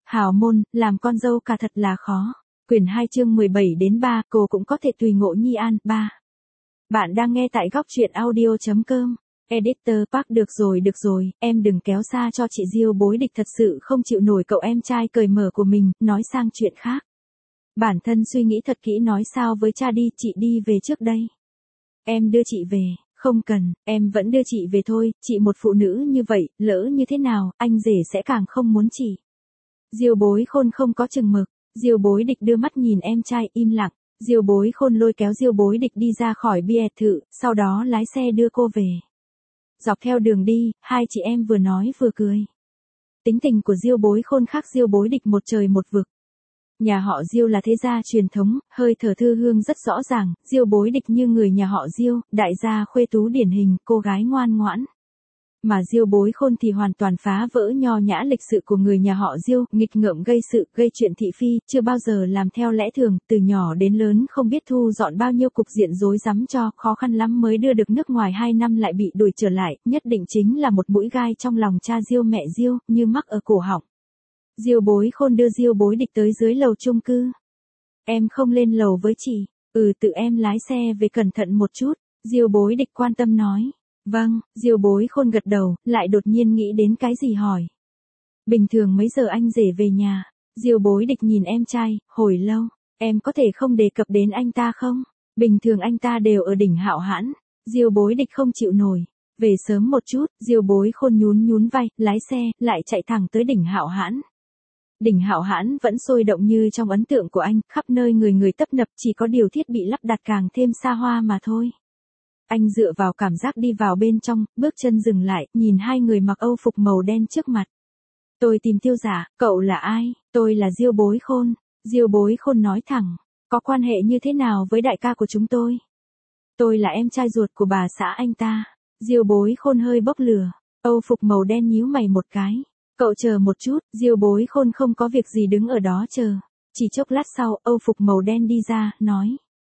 Hào môn, làm con dâu cả thật là khó. Quyển 2 chương 17-3, cô cũng có thể tùy ngộ Nhi An. 3. Bạn đang nghe tại góc truyện audio.com. Editor Park được rồi, em đừng kéo xa cho chị Diêu bối địch thật sự không chịu nổi cậu em trai cởi mở của mình, nói sang chuyện khác. Bản thân suy nghĩ thật kỹ nói sao với cha đi, chị đi về trước đây. Em đưa chị về, không cần, em vẫn đưa chị về thôi, chị một phụ nữ như vậy, lỡ như thế nào, anh rể sẽ càng không muốn chị. Diêu bối khôn không có chừng mực, Diêu bối địch đưa mắt nhìn em trai im lặng, Diêu bối khôn lôi kéo Diêu bối địch đi ra khỏi biệt thự, sau đó lái xe đưa cô về. Dọc theo đường đi, hai chị em vừa nói vừa cười. Tính tình của Diêu bối khôn khác Diêu bối địch một trời một vực. Nhà họ Diêu là thế gia truyền thống, hơi thở thư hương rất rõ ràng, Diêu bối địch như người nhà họ Diêu, đại gia khuê tú điển hình, cô gái ngoan ngoãn. Mà Diêu bối khôn thì hoàn toàn phá vỡ nho nhã lịch sự của người nhà họ Diêu, nghịch ngợm gây sự, gây chuyện thị phi, chưa bao giờ làm theo lẽ thường, từ nhỏ đến lớn không biết thu dọn bao nhiêu cục diện rối rắm cho, khó khăn lắm mới đưa được nước ngoài 2 năm lại bị đuổi trở lại, nhất định chính là một mũi gai trong lòng cha Diêu mẹ Diêu, như mắc ở cổ họng. Diêu bối khôn đưa Diêu bối địch tới dưới lầu chung cư. Em không lên lầu với chị, tự em lái xe về cẩn thận một chút, Diêu bối địch quan tâm nói. Vâng, Diêu bối khôn gật đầu, lại đột nhiên nghĩ đến cái gì hỏi. Bình thường mấy giờ anh rể về nhà? Diêu bối địch nhìn em trai, hồi lâu, em có thể không đề cập đến anh ta không? Bình thường anh ta đều ở đỉnh Hạo Hãn. Diêu bối địch không chịu nổi. Về sớm một chút, Diêu bối khôn nhún vai, lái xe, lại chạy thẳng tới đỉnh Hạo Hãn. Đỉnh Hạo Hãn vẫn sôi động như trong ấn tượng của anh, khắp nơi người tấp nập, chỉ có điều thiết bị lắp đặt càng thêm xa hoa mà thôi. Anh dựa vào cảm giác đi vào bên trong, bước chân dừng lại, nhìn hai người mặc âu phục màu đen trước mặt. Tôi tìm Tiêu Dạ, cậu là ai? Tôi là Diêu bối khôn. Diêu bối khôn nói thẳng, có quan hệ như thế nào với đại ca của chúng tôi? Tôi là em trai ruột của bà xã anh ta. Diêu bối khôn hơi bốc lửa, âu phục màu đen nhíu mày một cái. Cậu chờ một chút, Diêu bối khôn không có việc gì đứng ở đó chờ. Chỉ chốc lát sau, âu phục màu đen đi ra, nói.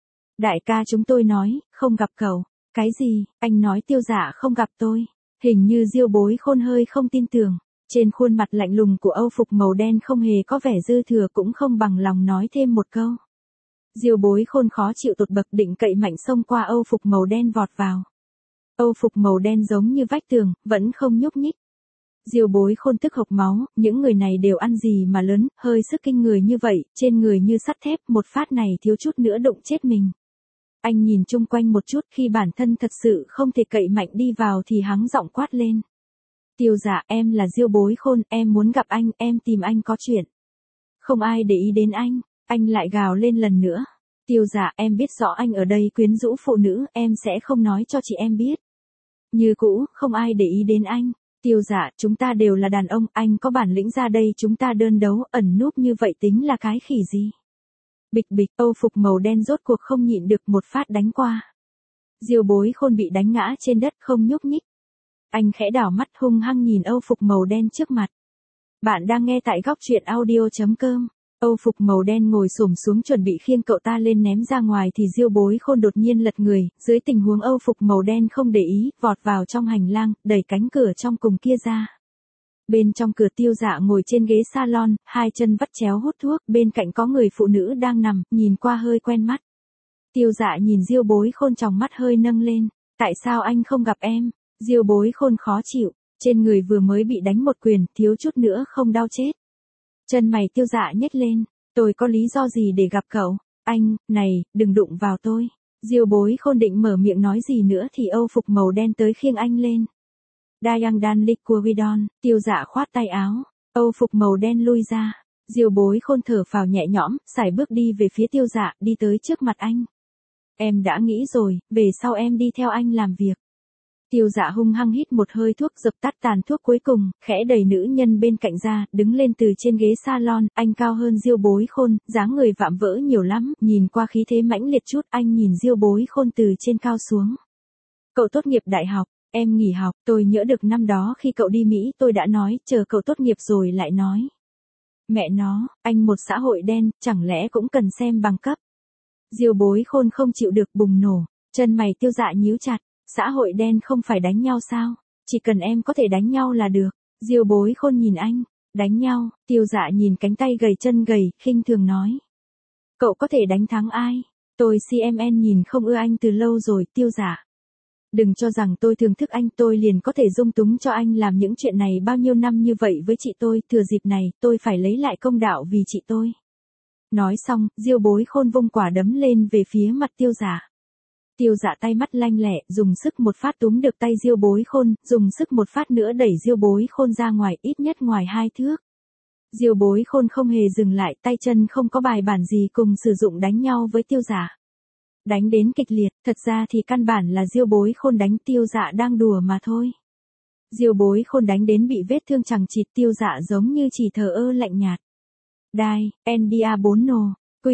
Đại ca chúng tôi nói, không gặp cậu. Cái gì, anh nói Tiêu Dạ không gặp tôi. Hình như Diêu bối khôn hơi không tin tưởng. Trên khuôn mặt lạnh lùng của âu phục màu đen không hề có vẻ dư thừa cũng không bằng lòng nói thêm một câu. Diêu bối khôn khó chịu tột bậc định cậy mạnh xông qua âu phục màu đen vọt vào. Âu phục màu đen giống như vách tường, vẫn không nhúc nhích. Diêu bối khôn tức hộc máu, những người này đều ăn gì mà lớn, hơi sức kinh người như vậy, trên người như sắt thép, một phát này thiếu chút nữa đụng chết mình. Anh nhìn chung quanh một chút, khi bản thân thật sự không thể cậy mạnh đi vào thì hắng giọng quát lên. Tiêu Dạ, em là Diêu bối khôn, em muốn gặp anh, em tìm anh có chuyện. Không ai để ý đến anh lại gào lên lần nữa. Tiêu Dạ, em biết rõ anh ở đây quyến rũ phụ nữ, em sẽ không nói cho chị em biết. Như cũ, không ai để ý đến anh. Tiêu Dạ, chúng ta đều là đàn ông, anh có bản lĩnh ra đây chúng ta đơn đấu, ẩn núp như vậy tính là cái khỉ gì? Bịch bịch, âu phục màu đen rốt cuộc không nhịn được một phát đánh qua. Diêu bối khôn bị đánh ngã trên đất không nhúc nhích. Anh khẽ đảo mắt hung hăng nhìn âu phục màu đen trước mặt. Bạn đang nghe tại góc truyện audio.com. Âu phục màu đen ngồi xổm xuống chuẩn bị khiêng cậu ta lên ném ra ngoài thì Diêu bối khôn đột nhiên lật người, dưới tình huống âu phục màu đen không để ý, vọt vào trong hành lang, đẩy cánh cửa trong cùng kia ra. Bên trong cửa Tiêu Dạ ngồi trên ghế salon, hai chân vắt chéo hút thuốc, bên cạnh có người phụ nữ đang nằm, nhìn qua hơi quen mắt. Tiêu Dạ nhìn Diêu bối khôn tròng mắt hơi nâng lên, tại sao anh không gặp em? Diêu bối khôn khó chịu, trên người vừa mới bị đánh một quyền, thiếu chút nữa không đau chết. Chân mày Tiêu Dạ nhếch lên, tôi có lý do gì để gặp cậu? Anh, này, đừng đụng vào tôi. Diêu bối khôn định mở miệng nói gì nữa thì âu phục màu đen tới khiêng anh lên. Dayang Dan Liquidon, Tiêu Dạ khoát tay áo, âu phục màu đen lui ra. Diêu bối khôn thở phào nhẹ nhõm, sải bước đi về phía Tiêu Dạ, đi tới trước mặt anh. Em đã nghĩ rồi, về sau em đi theo anh làm việc. Tiêu Dạ hung hăng hít một hơi thuốc dập tắt tàn thuốc cuối cùng, khẽ đẩy nữ nhân bên cạnh ra, đứng lên từ trên ghế salon, anh cao hơn Diêu bối khôn, dáng người vạm vỡ nhiều lắm, nhìn qua khí thế mãnh liệt chút, anh nhìn Diêu bối khôn từ trên cao xuống. Cậu tốt nghiệp đại học, em nghỉ học, tôi nhớ được năm đó khi cậu đi Mỹ tôi đã nói, chờ cậu tốt nghiệp rồi lại nói. Mẹ nó, anh một xã hội đen, chẳng lẽ cũng cần xem bằng cấp. Diêu bối khôn không chịu được bùng nổ, chân mày Tiêu Dạ nhíu chặt. Xã hội đen không phải đánh nhau sao? Chỉ cần em có thể đánh nhau là được. Diêu bối khôn nhìn anh. Đánh nhau, Tiêu Dạ nhìn cánh tay gầy chân gầy, khinh thường nói. Cậu có thể đánh thắng ai? Tôi CMN nhìn không ưa anh từ lâu rồi, Tiêu Dạ. Đừng cho rằng tôi thưởng thức anh, tôi liền có thể dung túng cho anh làm những chuyện này bao nhiêu năm như vậy với chị tôi, thừa dịp này, tôi phải lấy lại công đạo vì chị tôi. Nói xong, Diêu Bối Khôn vung quả đấm lên về phía mặt Tiêu Dạ. Tiêu Dạ tay mắt lanh lẹ, dùng sức một phát túm được tay Diêu Bối Khôn, dùng sức một phát nữa đẩy Diêu Bối Khôn ra ngoài, ít nhất ngoài 2 thước. Diêu Bối Khôn không hề dừng lại, tay chân không có bài bản gì cùng sử dụng đánh nhau với Tiêu Dạ. Đánh đến kịch liệt, thật ra thì căn bản là Diêu Bối Khôn đánh, Tiêu Dạ đang đùa mà thôi. Diêu Bối Khôn đánh đến bị vết thương chằng chịt, Tiêu Dạ giống như chỉ thờ ơ lạnh nhạt. Đai, NDA4 nồ,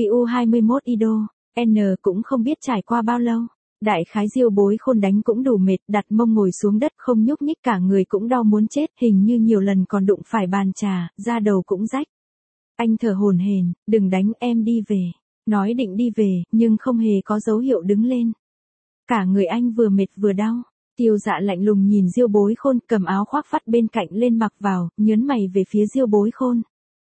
QU21 IDO, N cũng không biết trải qua bao lâu. Đại khái Diêu Bối Khôn đánh cũng đủ mệt, đặt mông ngồi xuống đất không nhúc nhích, cả người cũng đau muốn chết, hình như nhiều lần còn đụng phải bàn trà, da đầu cũng rách. Anh thở hổn hển, đừng đánh, em đi về. Nói định đi về, nhưng không hề có dấu hiệu đứng lên. Cả người anh vừa mệt vừa đau. Tiêu Dạ lạnh lùng nhìn Diêu Bối Khôn, cầm áo khoác vắt bên cạnh lên mặc vào, nhớn mày về phía Diêu Bối Khôn.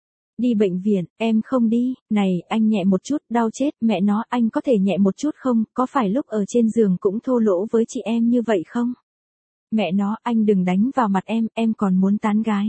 Đi bệnh viện, em không đi, này, anh nhẹ một chút, đau chết, mẹ nó, anh có thể nhẹ một chút không, có phải lúc ở trên giường cũng thô lỗ với chị em như vậy không? Mẹ nó, anh đừng đánh vào mặt em còn muốn tán gái.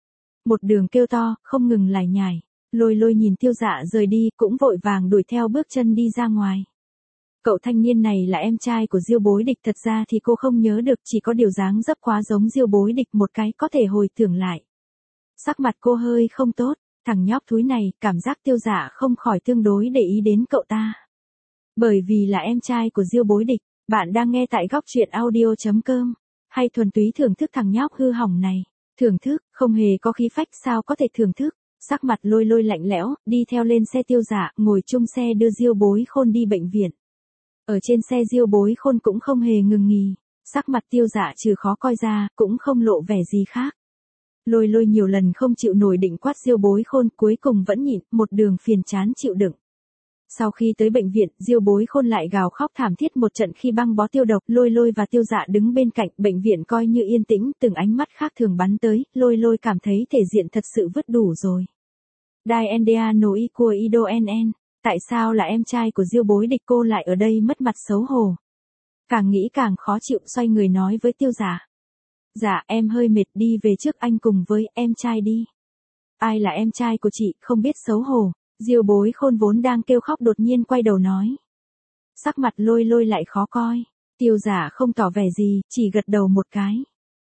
Một đường kêu to, không ngừng lải nhải. Lôi Lôi nhìn Tiêu Dạ rời đi, cũng vội vàng đuổi theo bước chân đi ra ngoài. Cậu thanh niên này là em trai của Diêu Bối Địch, thật ra thì cô không nhớ được, chỉ có điều dáng dấp quá giống Diêu Bối Địch một cái có thể hồi tưởng lại. Sắc mặt cô hơi không tốt, thằng nhóc thúi này, cảm giác Tiêu Dạ không khỏi tương đối để ý đến cậu ta. Bởi vì là em trai của Diêu Bối Địch, bạn đang nghe tại góc truyện audio.com, hay thuần túy thưởng thức thằng nhóc hư hỏng này. Thưởng thức, không hề có khí phách sao có thể thưởng thức. Sắc mặt Lôi Lôi lạnh lẽo, đi theo lên xe Tiêu Dạ, ngồi chung xe đưa Diêu Bối Khôn đi bệnh viện. Ở trên xe Diêu Bối Khôn cũng không hề ngừng nghỉ, sắc mặt Tiêu Dạ trừ khó coi ra, cũng không lộ vẻ gì khác. Lôi Lôi nhiều lần không chịu nổi định quát Diêu Bối Khôn, cuối cùng vẫn nhịn, một đường phiền chán chịu đựng. Sau khi tới bệnh viện, Diêu Bối Khôn lại gào khóc thảm thiết một trận khi băng bó tiêu độc, Lôi Lôi và Tiêu Dạ đứng bên cạnh, bệnh viện coi như yên tĩnh, từng ánh mắt khác thường bắn tới, Lôi Lôi cảm thấy thể diện thật sự vứt đủ rồi. Đai NDA no equal IDO NN, tại sao là em trai của Diêu Bối Địch, cô lại ở đây, mất mặt xấu hổ. Càng nghĩ càng khó chịu, xoay người nói với Tiêu Dạ. Dạ, em hơi mệt, đi về trước, anh cùng với em trai đi. Ai là em trai của chị, không biết xấu hổ. Diêu Bối Khôn vốn đang kêu khóc đột nhiên quay đầu nói. Sắc mặt Lôi Lôi lại khó coi. Tiêu Dạ không tỏ vẻ gì, chỉ gật đầu một cái.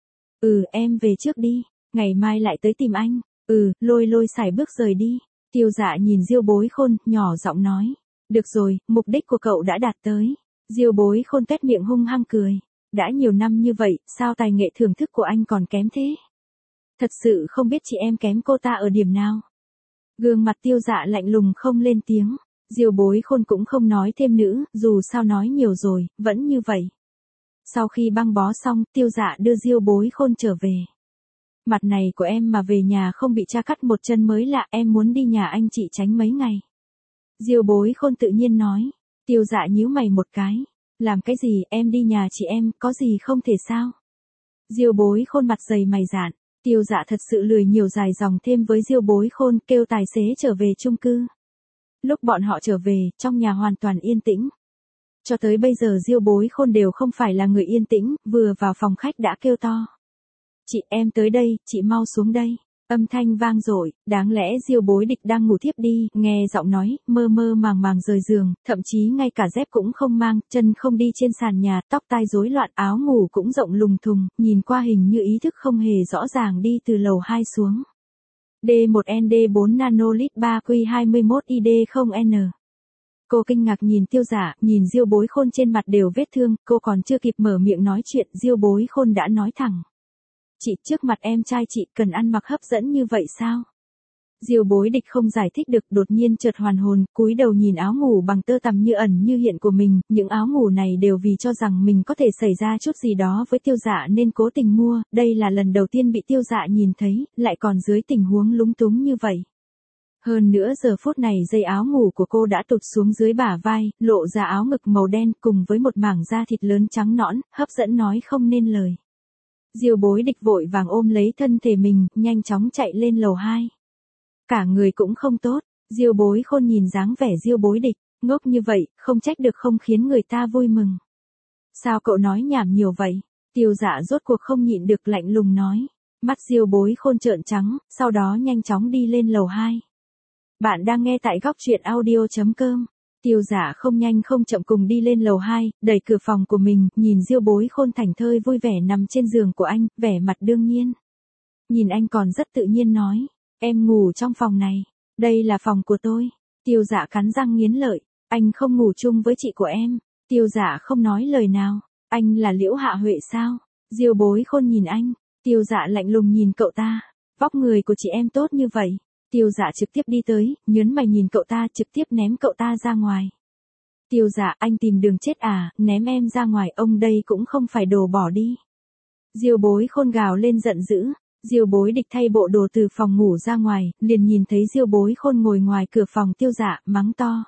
Em về trước đi, ngày mai lại tới tìm anh. Lôi Lôi sải bước rời đi. Tiêu Dạ nhìn Diêu Bối Khôn, nhỏ giọng nói. Được rồi, mục đích của cậu đã đạt tới. Diêu Bối Khôn tuét miệng hung hăng cười. Đã nhiều năm như vậy, sao tài nghệ thưởng thức của anh còn kém thế? Thật sự không biết chị em kém cô ta ở điểm nào. Gương mặt Tiêu Dạ lạnh lùng không lên tiếng. Diêu Bối Khôn cũng không nói thêm nữa, dù sao nói nhiều rồi, vẫn như vậy. Sau khi băng bó xong, Tiêu Dạ đưa Diêu Bối Khôn trở về. Mặt này của em mà về nhà không bị cha cắt một chân mới lạ, em muốn đi nhà anh chị tránh mấy ngày. Diêu Bối Khôn tự nhiên nói. Tiêu Dạ nhíu mày một cái. Làm cái gì, em đi nhà chị em, có gì không thể sao? Diêu Bối Khôn mặt dày mày dạn. Tiêu Dạ thật sự lười nhiều dài dòng thêm với Diêu Bối Khôn, kêu tài xế trở về chung cư. Lúc bọn họ trở về, trong nhà hoàn toàn yên tĩnh. Cho tới bây giờ Diêu Bối Khôn đều không phải là người yên tĩnh, vừa vào phòng khách đã kêu to. Chị, em tới đây, chị mau xuống đây. Âm thanh vang dội, đáng lẽ Diêu Bối Địch đang ngủ thiếp đi, nghe giọng nói, mơ mơ màng màng rời giường, thậm chí ngay cả dép cũng không mang, chân không đi trên sàn nhà, tóc tai rối loạn, áo ngủ cũng rộng lùng thùng, nhìn qua hình như ý thức không hề rõ ràng đi từ lầu 2 xuống. D1ND4 nanolit 3Q21ID0N. Cô kinh ngạc nhìn Tiêu Dạ, nhìn Diêu Bối Khôn trên mặt đều vết thương, cô còn chưa kịp mở miệng nói chuyện, Diêu Bối Khôn đã nói thẳng. Chị, trước mặt em trai chị cần ăn mặc hấp dẫn như vậy sao? Diêu Bối Địch không giải thích được, đột nhiên chợt hoàn hồn, cúi đầu nhìn áo ngủ bằng tơ tằm như ẩn như hiện của mình, những áo ngủ này đều vì cho rằng mình có thể xảy ra chút gì đó với Tiêu Dạ nên cố tình mua, đây là lần đầu tiên bị Tiêu Dạ nhìn thấy, lại còn dưới tình huống lúng túng như vậy. Hơn nữa giờ phút này dây áo ngủ của cô đã tụt xuống dưới bả vai, lộ ra áo ngực màu đen cùng với một mảng da thịt lớn trắng nõn, hấp dẫn nói không nên lời. Diêu Bối Địch vội vàng ôm lấy thân thể mình, nhanh chóng chạy lên lầu 2. Cả người cũng không tốt, Diêu Bối Khôn nhìn dáng vẻ Diêu Bối Địch, ngốc như vậy, không trách được không khiến người ta vui mừng. Sao cậu nói nhảm nhiều vậy? Tiêu Dạ rốt cuộc không nhịn được lạnh lùng nói. Mắt Diêu Bối Khôn trợn trắng, sau đó nhanh chóng đi lên lầu 2. Bạn đang nghe tại góc truyện audio.com. Tiêu Dạ không nhanh không chậm cùng đi lên lầu 2, đẩy cửa phòng của mình, nhìn Diêu Bối Khôn thảnh thơi vui vẻ nằm trên giường của anh, vẻ mặt đương nhiên. Nhìn anh còn rất tự nhiên nói, em ngủ trong phòng này, đây là phòng của tôi. Tiêu Dạ cắn răng nghiến lợi, anh không ngủ chung với chị của em. Tiêu Dạ không nói lời nào, anh là Liễu Hạ Huệ sao? Diêu Bối Khôn nhìn anh, Tiêu Dạ lạnh lùng nhìn cậu ta, vóc người của chị em tốt như vậy. Tiêu Dạ trực tiếp đi tới, nhớn mày nhìn cậu ta, trực tiếp ném cậu ta ra ngoài. Tiêu Dạ, anh tìm đường chết à, ném em ra ngoài, ông đây cũng không phải đồ bỏ đi. Diêu Bối Khôn gào lên giận dữ. Diêu Bối Địch thay bộ đồ từ phòng ngủ ra ngoài, liền nhìn thấy Diêu Bối Khôn ngồi ngoài cửa phòng Tiêu Dạ, mắng to.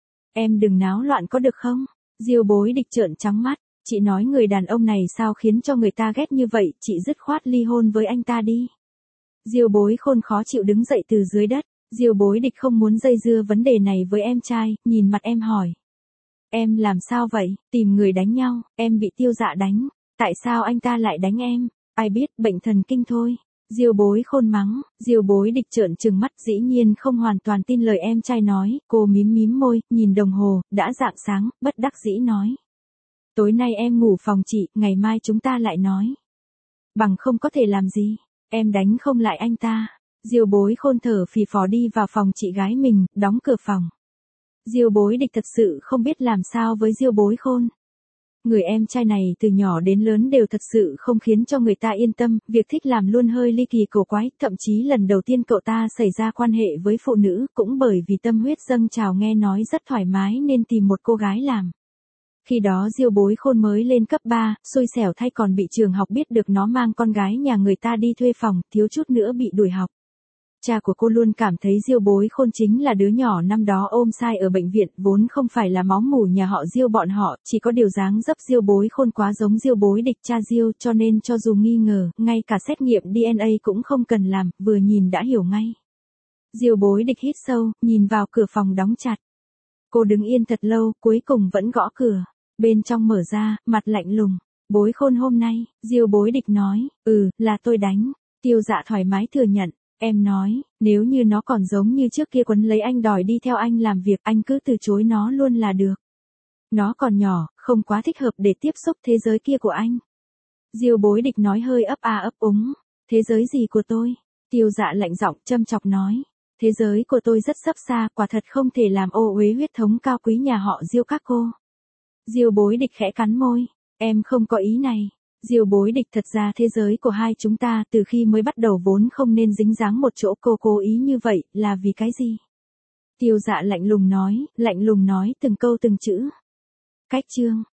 Em đừng náo loạn có được không? Diêu Bối Địch trợn trắng mắt, chị nói người đàn ông này sao khiến cho người ta ghét như vậy, chị dứt khoát ly hôn với anh ta đi. Diêu Bối Khôn khó chịu đứng dậy từ dưới đất, Diêu Bối Địch không muốn dây dưa vấn đề này với em trai, nhìn mặt em hỏi. Em làm sao vậy, tìm người đánh nhau, em bị Tiêu Dạ đánh, tại sao anh ta lại đánh em, ai biết, bệnh thần kinh thôi. Diêu Bối Khôn mắng, Diêu Bối Địch trợn trừng mắt dĩ nhiên không hoàn toàn tin lời em trai nói, cô mím mím môi, nhìn đồng hồ, đã rạng sáng, bất đắc dĩ nói. Tối nay em ngủ phòng chị, ngày mai chúng ta lại nói. Bằng không có thể làm gì, em đánh không lại anh ta. Diêu Bối Khôn thở phì phò đi vào phòng chị gái mình, đóng cửa phòng. Diêu Bối Địch thật sự không biết làm sao với Diêu Bối Khôn. Người em trai này từ nhỏ đến lớn đều thật sự không khiến cho người ta yên tâm, việc thích làm luôn hơi ly kỳ cổ quái, thậm chí lần đầu tiên cậu ta xảy ra quan hệ với phụ nữ cũng bởi vì tâm huyết dâng trào nghe nói rất thoải mái nên tìm một cô gái làm. Khi đó Diêu Bối Khôn mới lên cấp 3, xui xẻo thay còn bị trường học biết được nó mang con gái nhà người ta đi thuê phòng, thiếu chút nữa bị đuổi học. Cha của cô luôn cảm thấy Diêu Bối Khôn chính là đứa nhỏ năm đó ôm sai ở bệnh viện, vốn không phải là máu mủ nhà họ Diêu bọn họ, chỉ có điều dáng dấp Diêu Bối Khôn quá giống Diêu Bối Địch cha Diêu, cho nên cho dù nghi ngờ, ngay cả xét nghiệm DNA cũng không cần làm, vừa nhìn đã hiểu ngay. Diêu Bối Địch hít sâu, nhìn vào cửa phòng đóng chặt. Cô đứng yên thật lâu, cuối cùng vẫn gõ cửa. Bên trong mở ra, mặt lạnh lùng. Bối Khôn hôm nay, Diêu Bối Địch nói, là tôi đánh. Tiêu Dạ thoải mái thừa nhận. Em nói, nếu như nó còn giống như trước kia quấn lấy anh đòi đi theo anh làm việc, anh cứ từ chối nó luôn là được. Nó còn nhỏ, không quá thích hợp để tiếp xúc thế giới kia của anh. Diêu Bối Địch nói hơi ấp a ấp úng. Thế giới gì của tôi? Tiêu Dạ lạnh giọng châm chọc nói. Thế giới của tôi rất sấp xa, quả thật không thể làm ô uế huyết thống cao quý nhà họ Diêu các cô. Diêu Bối Địch khẽ cắn môi. Em không có ý này. Diêu Bối Địch, thật ra thế giới của hai chúng ta từ khi mới bắt đầu vốn không nên dính dáng một chỗ, cô cố ý như vậy, là vì cái gì? Tiêu Dạ lạnh lùng nói từng câu từng chữ. Cách chương.